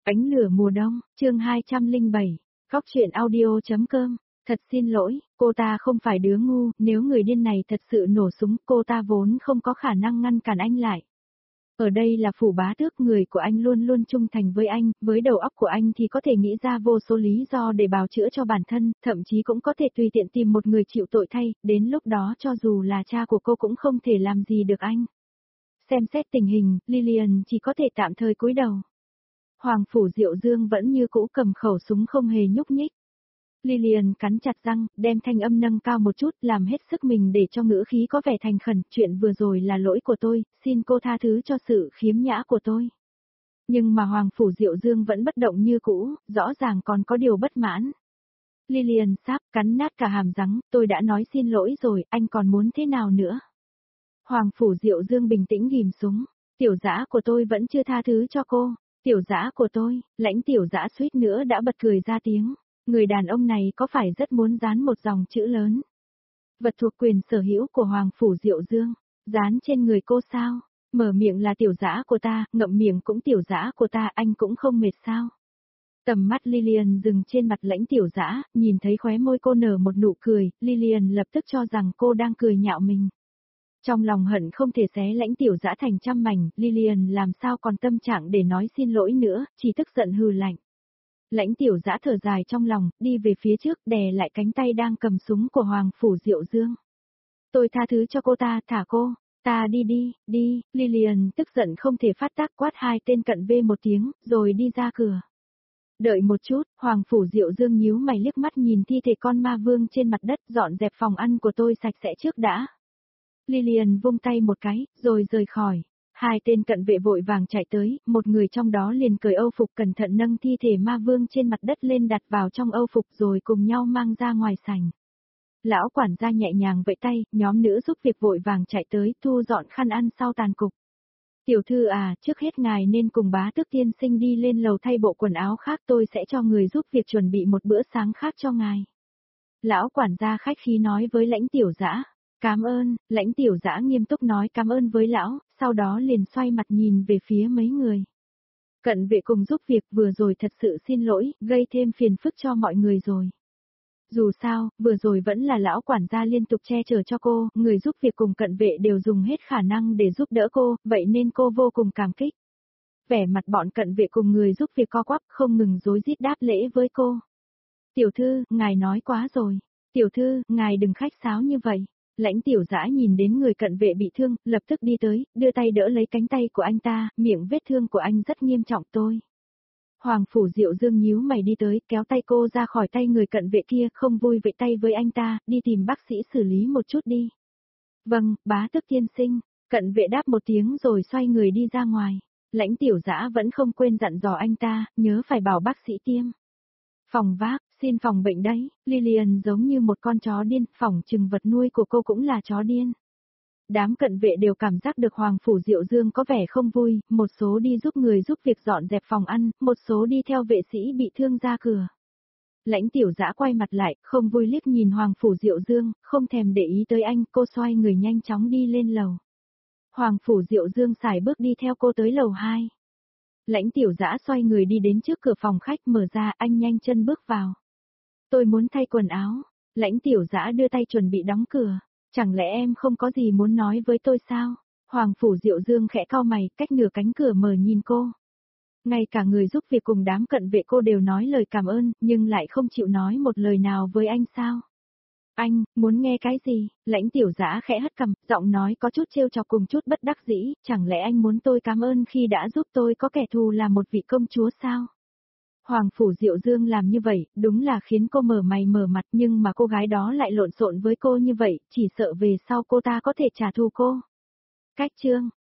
Ánh lửa mùa đông, chương 207, Góc truyện audio.com. Thật xin lỗi, cô ta không phải đứa ngu, nếu người điên này thật sự nổ súng, cô ta vốn không có khả năng ngăn cản anh lại. Ở đây là phủ bá tước, người của anh luôn luôn trung thành với anh, với đầu óc của anh thì có thể nghĩ ra vô số lý do để bào chữa cho bản thân, thậm chí cũng có thể tùy tiện tìm một người chịu tội thay, đến lúc đó cho dù là cha của cô cũng không thể làm gì được anh. Xem xét tình hình, Lillian chỉ có thể tạm thời cúi đầu. Hoàng phủ Diệu Dương vẫn như cũ cầm khẩu súng không hề nhúc nhích. Lillian cắn chặt răng, đem thanh âm nâng cao một chút, làm hết sức mình để cho ngữ khí có vẻ thành khẩn, chuyện vừa rồi là lỗi của tôi, xin cô tha thứ cho sự khiếm nhã của tôi. Nhưng mà Hoàng phủ Diệu Dương vẫn bất động như cũ, rõ ràng còn có điều bất mãn. Lillian sáp cắn nát cả hàm răng, tôi đã nói xin lỗi rồi, anh còn muốn thế nào nữa? Hoàng phủ Diệu Dương bình tĩnh ghim súng, tiểu dã của tôi vẫn chưa tha thứ cho cô. Tiểu dã của tôi, lãnh tiểu dã suýt nữa đã bật cười ra tiếng. Người đàn ông này có phải rất muốn dán một dòng chữ lớn? Vật thuộc quyền sở hữu của Hoàng phủ Diệu Dương, dán trên người cô sao? Mở miệng là tiểu dã của ta, ngậm miệng cũng tiểu dã của ta, anh cũng không mệt sao? Tầm mắt Lillian dừng trên mặt lãnh tiểu dã, nhìn thấy khóe môi cô nở một nụ cười, Lillian lập tức cho rằng cô đang cười nhạo mình. Trong lòng hận không thể xé lãnh tiểu dã thành trăm mảnh, Lillian làm sao còn tâm trạng để nói xin lỗi nữa, chỉ tức giận hừ lạnh. Lãnh tiểu dã thở dài trong lòng, đi về phía trước đè lại cánh tay đang cầm súng của Hoàng phủ Diệu Dương. Tôi tha thứ cho cô ta, thả cô, ta đi, Lillian tức giận không thể phát tác quát hai tên cận vệ một tiếng, rồi đi ra cửa. Đợi một chút, Hoàng phủ Diệu Dương nhíu mày liếc mắt nhìn thi thể con ma vương trên mặt đất, dọn dẹp phòng ăn của tôi sạch sẽ trước đã. Lillian vung tay một cái, rồi rời khỏi. Hai tên cận vệ vội vàng chạy tới, một người trong đó liền cởi âu phục cẩn thận nâng thi thể ma vương trên mặt đất lên đặt vào trong âu phục rồi cùng nhau mang ra ngoài sảnh. Lão quản gia nhẹ nhàng vẫy tay, nhóm nữ giúp việc vội vàng chạy tới, thu dọn khăn ăn sau tàn cục. Tiểu thư à, trước hết ngài nên cùng bá tước tiên sinh đi lên lầu thay bộ quần áo khác, tôi sẽ cho người giúp việc chuẩn bị một bữa sáng khác cho ngài. Lão quản gia khách khí nói với lãnh tiểu dã. Cảm ơn, lãnh tiểu dã nghiêm túc nói cảm ơn với lão, sau đó liền xoay mặt nhìn về phía mấy người. Cận vệ cùng giúp việc vừa rồi thật sự xin lỗi, gây thêm phiền phức cho mọi người rồi. Dù sao, vừa rồi vẫn là lão quản gia liên tục che chở cho cô, người giúp việc cùng cận vệ đều dùng hết khả năng để giúp đỡ cô, vậy nên cô vô cùng cảm kích. Vẻ mặt bọn cận vệ cùng người giúp việc co quắp không ngừng rối rít đáp lễ với cô. Tiểu thư, ngài nói quá rồi. Tiểu thư, ngài đừng khách sáo như vậy. Lãnh tiểu dã nhìn đến người cận vệ bị thương, lập tức đi tới, đưa tay đỡ lấy cánh tay của anh ta, miệng vết thương của anh rất nghiêm trọng tôi. Hoàng phủ Diệu Dương nhíu mày đi tới, kéo tay cô ra khỏi tay người cận vệ kia, không vui vẫy tay với anh ta, đi tìm bác sĩ xử lý một chút đi. Vâng, bá tước tiên sinh, cận vệ đáp một tiếng rồi xoay người đi ra ngoài. Lãnh tiểu dã vẫn không quên dặn dò anh ta, nhớ phải bảo bác sĩ tiêm. Phòng vác, xin phòng bệnh đấy, Lillian giống như một con chó điên, phỏng chừng vật nuôi của cô cũng là chó điên. Đám cận vệ đều cảm giác được Hoàng phủ Diệu Dương có vẻ không vui, một số đi giúp người giúp việc dọn dẹp phòng ăn, một số đi theo vệ sĩ bị thương ra cửa. Lãnh tiểu dã quay mặt lại, không vui liếc nhìn Hoàng phủ Diệu Dương, không thèm để ý tới anh, cô xoay người nhanh chóng đi lên lầu. Hoàng phủ Diệu Dương sải bước đi theo cô tới lầu 2. Lãnh tiểu dã xoay người đi đến trước cửa phòng khách mở ra, anh nhanh chân bước vào. Tôi muốn thay quần áo. Lãnh tiểu dã đưa tay chuẩn bị đóng cửa. Chẳng lẽ em không có gì muốn nói với tôi sao? Hoàng phủ Diệu Dương khẽ cau mày, cách nửa cánh cửa mở nhìn cô. Ngay cả người giúp việc cùng đám cận vệ cô đều nói lời cảm ơn, nhưng lại không chịu nói một lời nào với anh sao? Anh, muốn nghe cái gì? Lãnh tiểu dã khẽ hất cằm, giọng nói có chút trêu chọc cùng chút bất đắc dĩ, chẳng lẽ anh muốn tôi cảm ơn khi đã giúp tôi có kẻ thù là một vị công chúa sao? Hoàng phủ Diệu Dương làm như vậy, đúng là khiến cô mở mày mở mặt, nhưng mà cô gái đó lại lộn xộn với cô như vậy, chỉ sợ về sau cô ta có thể trả thù cô. Cách chương